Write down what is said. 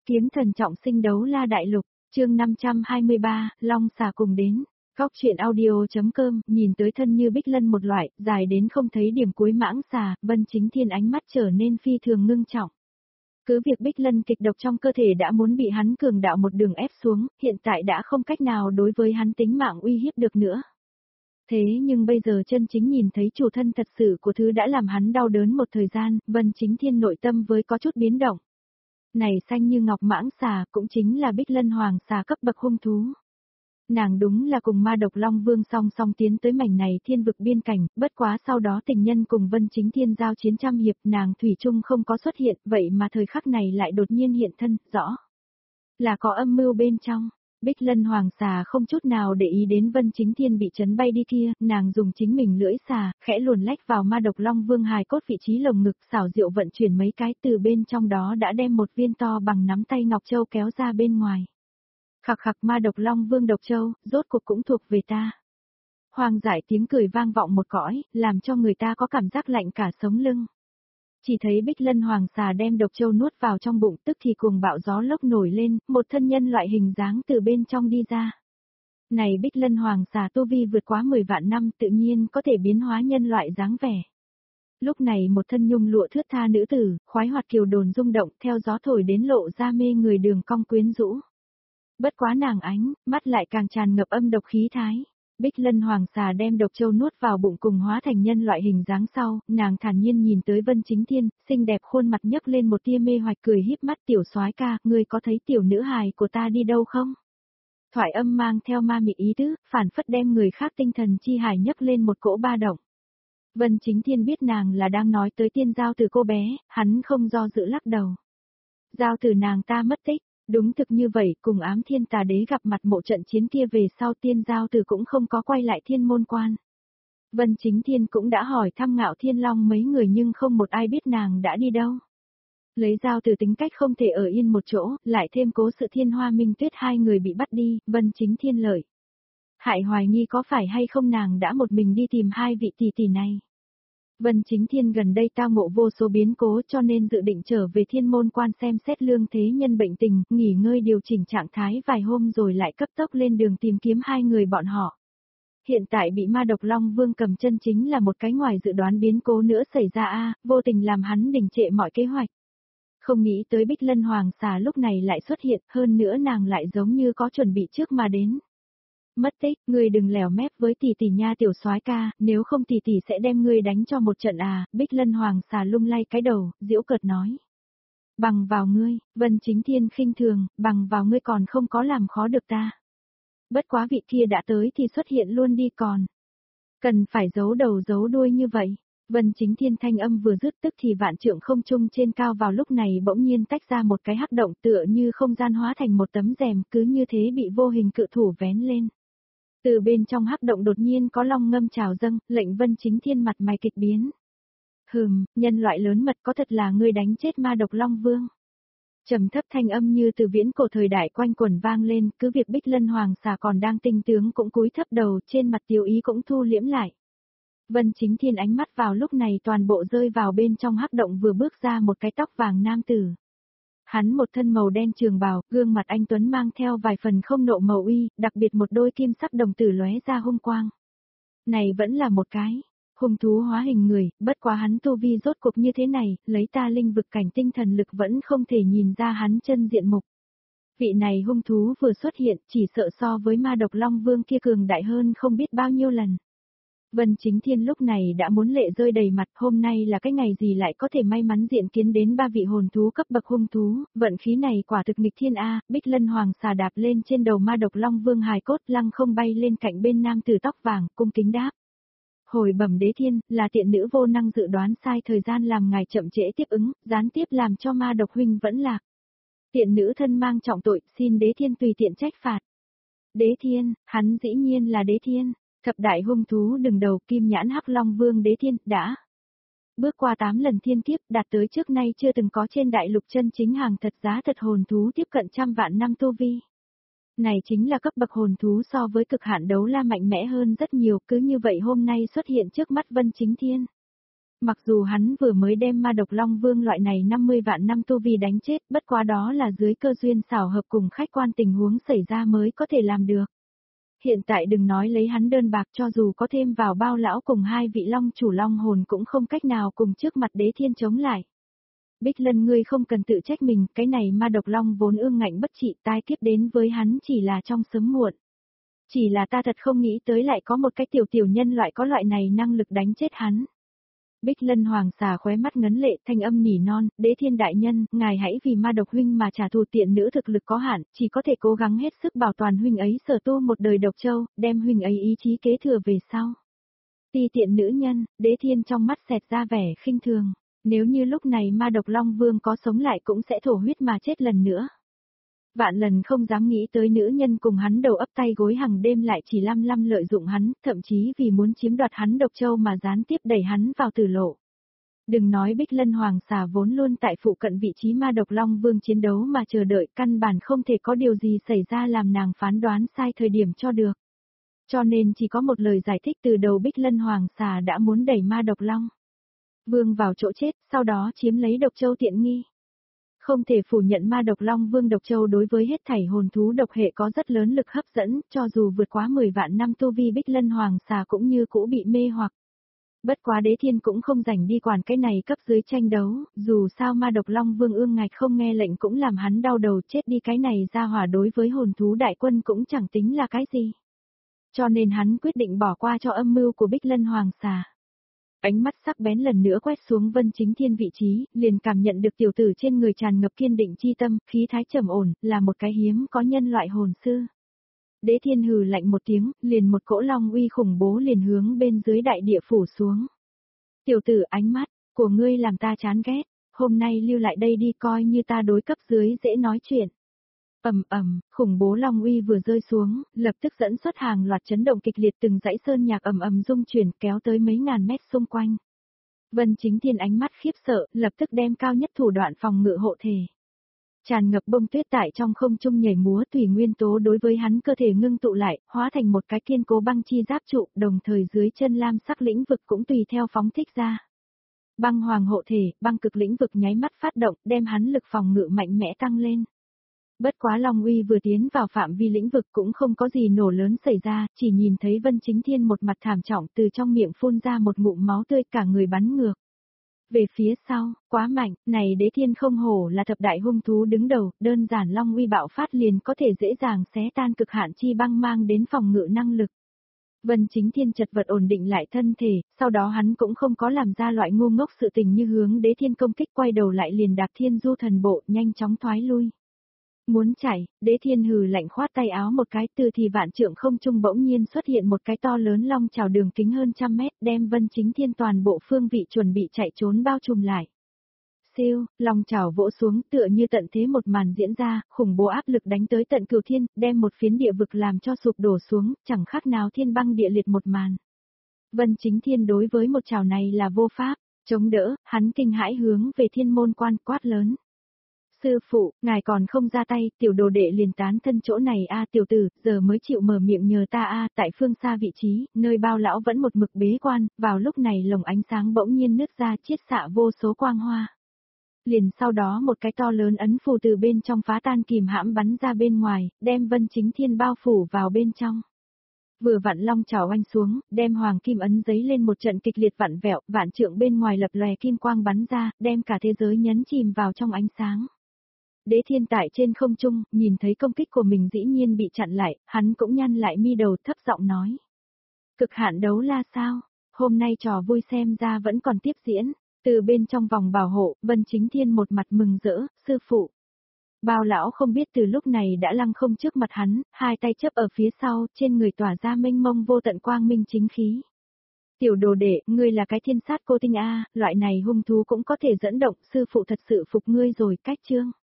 Kiếm thần trọng sinh đấu la đại lục, chương 523, Long xà cùng đến. Góc truyện audio.com, nhìn tới thân như bích lân một loại, dài đến không thấy điểm cuối mãng xà, Vân Chính Thiên ánh mắt trở nên phi thường ngưng trọng. Cứ việc bích lân kịch độc trong cơ thể đã muốn bị hắn cường đạo một đường ép xuống, hiện tại đã không cách nào đối với hắn tính mạng uy hiếp được nữa. Thế nhưng bây giờ chân chính nhìn thấy chủ thân thật sự của thứ đã làm hắn đau đớn một thời gian, Vân Chính Thiên nội tâm với có chút biến động. Này xanh như ngọc mãng xà cũng chính là bích lân hoàng xà cấp bậc hung thú. Nàng đúng là cùng ma độc long vương song song tiến tới mảnh này thiên vực biên cảnh, bất quá sau đó tình nhân cùng Vân Chính Thiên giao chiến trăm hiệp nàng thủy chung không có xuất hiện, vậy mà thời khắc này lại đột nhiên hiện thân, rõ là có âm mưu bên trong. Bích lân hoàng xà không chút nào để ý đến Vân Chính Thiên bị chấn bay đi kia, nàng dùng chính mình lưỡi xà, khẽ luồn lách vào ma độc long vương hài cốt vị trí lồng ngực, xảo diệu vận chuyển mấy cái từ bên trong đó đã đem một viên to bằng nắm tay ngọc châu kéo ra bên ngoài. Khặc khặc, ma độc long vương độc châu, rốt cuộc cũng thuộc về ta. Hoàng dại tiếng cười vang vọng một cõi, làm cho người ta có cảm giác lạnh cả sống lưng. Chỉ thấy bích lân hoàng xà đem độc châu nuốt vào trong bụng, tức thì cuồng bạo gió lốc nổi lên, một thân nhân loại hình dáng từ bên trong đi ra. Này bích lân hoàng xà tu vi vượt quá 10 vạn năm tự nhiên có thể biến hóa nhân loại dáng vẻ. Lúc này một thân nhung lụa thướt tha nữ tử, khoái hoạt kiều đồn rung động theo gió thổi đến lộ ra mê người đường cong quyến rũ. Bất quá nàng ánh, mắt lại càng tràn ngập âm độc khí thái. Bích lân hoàng xà đem độc châu nuốt vào bụng cùng hóa thành nhân loại hình dáng sau, nàng thản nhiên nhìn tới Vân Chính Thiên, xinh đẹp khuôn mặt nhấc lên một tia mê hoạch cười híp mắt, tiểu soái ca, ngươi có thấy tiểu nữ hài của ta đi đâu không? Thoại âm mang theo ma mị ý tứ, phản phất đem người khác tinh thần chi hài nhấc lên một cỗ ba động. Vân Chính Thiên biết nàng là đang nói tới tiên giao từ cô bé, hắn không do dự lắc đầu. Giao từ nàng ta mất tích. Đúng thực như vậy, cùng ám thiên tà đế gặp mặt mộ trận chiến kia về sau tiên giao từ cũng không có quay lại thiên môn quan. Vân Chính Thiên cũng đã hỏi thăm Ngạo Thiên Long mấy người nhưng không một ai biết nàng đã đi đâu. Lấy giao từ tính cách không thể ở yên một chỗ, lại thêm cố sự Thiên Hoa Minh Tuyết hai người bị bắt đi, Vân Chính Thiên lợi. Hại hoài nghi có phải hay không nàng đã một mình đi tìm hai vị tỷ tỷ này. Vân Chính Thiên gần đây tao ngộ vô số biến cố cho nên dự định trở về thiên môn quan xem xét lương thế nhân bệnh tình, nghỉ ngơi điều chỉnh trạng thái vài hôm rồi lại cấp tốc lên đường tìm kiếm hai người bọn họ. Hiện tại bị ma độc long vương cầm chân chính là một cái ngoài dự đoán biến cố nữa xảy ra vô tình làm hắn đình trệ mọi kế hoạch. Không nghĩ tới bích lân hoàng xà lúc này lại xuất hiện, hơn nữa nàng lại giống như có chuẩn bị trước mà đến. Mất tích, ngươi đừng lèo mép với tỷ tỷ nha tiểu soái ca, nếu không tỷ tỷ sẽ đem ngươi đánh cho một trận bích lân hoàng xà lung lay cái đầu, giễu cợt nói. Bằng vào ngươi, Vân Chính Thiên khinh thường, bằng vào ngươi còn không có làm khó được ta. Bất quá vị kia đã tới thì xuất hiện luôn đi còn. Cần phải giấu đầu giấu đuôi như vậy. Vân Chính Thiên thanh âm vừa dứt tức thì vạn trượng không trung trên cao vào lúc này bỗng nhiên tách ra một cái hắc động tựa như không gian hóa thành một tấm rèm cứ như thế bị vô hình cự thủ vén lên. Từ bên trong hắc động đột nhiên có long ngâm trào dâng, lệnh Vân Chính Thiên mặt mày kịch biến. Nhân loại lớn mật có thật là ngươi đánh chết ma độc long vương. Trầm thấp thanh âm như từ viễn cổ thời đại quanh quẩn vang lên, cứ việc bích lân hoàng xà còn đang tinh tướng cũng cúi thấp đầu, trên mặt tiêu ý cũng thu liễm lại. Vân Chính Thiên ánh mắt vào lúc này toàn bộ rơi vào bên trong hắc động vừa bước ra một cái tóc vàng nam tử. Hắn một thân màu đen trường bào, gương mặt anh tuấn mang theo vài phần không nộ màu uy, đặc biệt một đôi kim sắc đồng tử lóe ra hung quang. Này vẫn là một cái hung thú hóa hình người, bất quá hắn tu vi rốt cuộc như thế này, lấy ta linh vực cảnh tinh thần lực vẫn không thể nhìn ra hắn chân diện mục. Vị này hung thú vừa xuất hiện, chỉ sợ so với ma độc long vương kia cường đại hơn không biết bao nhiêu lần. Vân Chính Thiên lúc này đã muốn lệ rơi đầy mặt, hôm nay là cái ngày gì lại có thể may mắn diện kiến đến ba vị hồn thú cấp bậc hung thú, vận khí này quả thực nghịch thiên bích lân hoàng xà đạp lên trên đầu ma độc long vương hài cốt lăng không bay lên cạnh bên nam tử tóc vàng, cung kính đáp. Hồi bẩm đế thiên, là tiện nữ vô năng dự đoán sai thời gian làm ngài chậm trễ tiếp ứng, gián tiếp làm cho ma độc huynh vẫn lạc. Tiện nữ thân mang trọng tội, xin đế thiên tùy tiện trách phạt. Đế thiên, hắn dĩ nhiên là đế thiên. Thập đại hung thú đừng đầu kim nhãn hắc long vương đế thiên đã bước qua 8 lần thiên kiếp đạt tới trước nay chưa từng có trên đại lục chân chính hàng thật giá thật hồn thú tiếp cận trăm vạn năm tu vi. Này chính là cấp bậc hồn thú so với cực hạn đấu la mạnh mẽ hơn rất nhiều, cứ như vậy hôm nay xuất hiện trước mắt Vân Chính Thiên. Mặc dù hắn vừa mới đem ma độc Long Vương loại này 50 vạn năm tu vi đánh chết, bất quá đó là dưới cơ duyên xảo hợp cùng khách quan tình huống xảy ra mới có thể làm được. Hiện tại đừng nói lấy hắn đơn bạc, cho dù có thêm vào Bao lão cùng hai vị long chủ long hồn cũng không cách nào cùng trước mặt Đế Thiên chống lại. Bích Lân, ngươi không cần tự trách mình, cái này ma độc long vốn ương ngạnh bất trị, tai kiếp đến với hắn chỉ là trong sớm muộn. Chỉ là ta thật không nghĩ tới lại có một cái tiểu nhân loại có loại này năng lực đánh chết hắn. Bích Lân hoàng xà khóe mắt ngấn lệ, thanh âm nỉ non, Đế Thiên đại nhân, ngài hãy vì ma độc huynh mà trả thù, tiện nữ thực lực có hạn, chỉ có thể cố gắng hết sức bảo toàn huynh ấy sở tu một đời độc châu, đem huynh ấy ý chí kế thừa về sau. Ti tiện nữ nhân, Đế Thiên trong mắt xẹt ra vẻ khinh thường, nếu như lúc này ma độc Long Vương có sống lại cũng sẽ thổ huyết mà chết lần nữa. Vạn lần không dám nghĩ tới nữ nhân cùng hắn đầu ấp tay gối hàng đêm lại chỉ lăm lợi dụng hắn, thậm chí vì muốn chiếm đoạt hắn độc châu mà gián tiếp đẩy hắn vào tử lộ. Đừng nói Bích Lân hoàng xà vốn luôn tại phụ cận vị trí ma độc Long Vương chiến đấu mà chờ đợi, căn bản không thể có điều gì xảy ra làm nàng phán đoán sai thời điểm cho được. Cho nên chỉ có một lời giải thích từ đầu, Bích Lân hoàng xà đã muốn đẩy ma độc Long Vương vào chỗ chết, sau đó chiếm lấy độc châu tiện nghi. Không thể phủ nhận ma độc Long Vương độc châu đối với hết thảy hồn thú độc hệ có rất lớn lực hấp dẫn, cho dù vượt quá 10 vạn năm tu vi Bích Lân hoàng xà cũng như cũ bị mê hoặc. Bất quá Đế Thiên cũng không rảnh đi quản cái này cấp dưới tranh đấu, dù sao ma độc Long Vương ương ngạch không nghe lệnh cũng làm hắn đau đầu, chết đi cái này ra hỏa đối với hồn thú đại quân cũng chẳng tính là cái gì. Cho nên hắn quyết định bỏ qua cho âm mưu của Bích Lân hoàng xà. Ánh mắt sắc bén lần nữa quét xuống Vân Chính Thiên vị trí, liền cảm nhận được tiểu tử trên người tràn ngập kiên định chi tâm, khí thái trầm ổn, là một cái hiếm có nhân loại hồn sư. Đế Thiên hừ lạnh một tiếng, liền một cỗ long uy khủng bố liền hướng bên dưới đại địa phủ xuống. Tiểu tử, ánh mắt của ngươi làm ta chán ghét, hôm nay lưu lại đây đi, coi như ta đối cấp dưới dễ nói chuyện. Khủng bố long uy vừa rơi xuống, lập tức dẫn xuất hàng loạt chấn động kịch liệt, từng dãy sơn nhạc rung chuyển kéo tới mấy ngàn mét xung quanh. Vân Chính Thiên ánh mắt khiếp sợ, lập tức đem cao nhất thủ đoạn phòng ngự hộ thể. Tràn ngập bông tuyết tại trong không trung nhảy múa, tùy nguyên tố đối với hắn cơ thể ngưng tụ lại, hóa thành một cái kiên cố băng chi giáp trụ, đồng thời dưới chân lam sắc lĩnh vực cũng tùy theo phóng thích ra. Băng hoàng hộ thể, băng cực lĩnh vực nháy mắt phát động, đem hắn lực phòng ngự mạnh mẽ tăng lên. Bất quá Long Uy vừa tiến vào phạm vi lĩnh vực cũng không có gì nổ lớn xảy ra, chỉ nhìn thấy Vân Chính Thiên một mặt thảm trọng, từ trong miệng phun ra một ngụm máu tươi, cả người bắn ngược về phía sau, quá mạnh, này Đế Thiên không hổ là thập đại hung thú đứng đầu, đơn giản Long Uy bạo phát liền có thể dễ dàng xé tan cực hạn chi băng mang đến phòng ngự năng lực. Vân Chính Thiên chật vật ổn định lại thân thể, sau đó hắn cũng không có làm ra loại ngu ngốc sự tình như hướng Đế Thiên công kích, quay đầu lại liền đạp Thiên Du thần bộ, nhanh chóng thoái lui. Muốn chạy, Đế Thiên hừ lạnh khoát tay áo một cái, từ thì vạn trượng không trung bỗng nhiên xuất hiện một cái to lớn long chảo đường kính hơn 100 mét, đem Vân Chính Thiên toàn bộ phương vị chuẩn bị chạy trốn bao trùm lại. Siêu, long chảo vỗ xuống tựa như tận thế một màn diễn ra, khủng bố áp lực đánh tới tận cửu thiên, đem một phiến địa vực làm cho sụp đổ xuống, chẳng khác nào thiên băng địa liệt một màn. Vân Chính Thiên đối với một chảo này là vô pháp, chống đỡ, hắn kinh hãi hướng về Thiên Môn Quan quát lớn. Sư phụ, ngài còn không ra tay, tiểu đồ đệ liền tán thân chỗ này a, tiểu tử, giờ mới chịu mở miệng nhờ ta a. Tại phương xa vị trí, nơi Bao lão vẫn một mực bế quan, vào lúc này lồng ánh sáng bỗng nhiên nứt ra, chiết xạ vô số quang hoa. Liền sau đó một cái to lớn ấn phù từ bên trong phá tan kìm hãm bắn ra bên ngoài, đem Vân Chính Thiên bao phủ vào bên trong. Vừa vặn long chảo oanh xuống, đem hoàng kim ấn giấy lên một trận kịch liệt vặn vẹo, vạn trượng bên ngoài lập lòe kim quang bắn ra, đem cả thế giới nhấn chìm vào trong ánh sáng. Đế Thiên tại trên không trung, nhìn thấy công kích của mình dĩ nhiên bị chặn lại, hắn cũng nhăn lại mi đầu, thấp giọng nói. Cực hạn đấu la sao, hôm nay trò vui xem ra vẫn còn tiếp diễn. Từ bên trong vòng bảo hộ, Vân Chính Thiên một mặt mừng rỡ, sư phụ. Bao lão không biết từ lúc này đã lăng không trước mặt hắn, hai tay chấp ở phía sau, trên người tỏa ra mênh mông vô tận quang minh chính khí. Tiểu đồ đệ, ngươi là cái thiên sát cô tinh a, loại này hung thú cũng có thể dẫn động, sư phụ thật sự phục ngươi rồi, cách chương.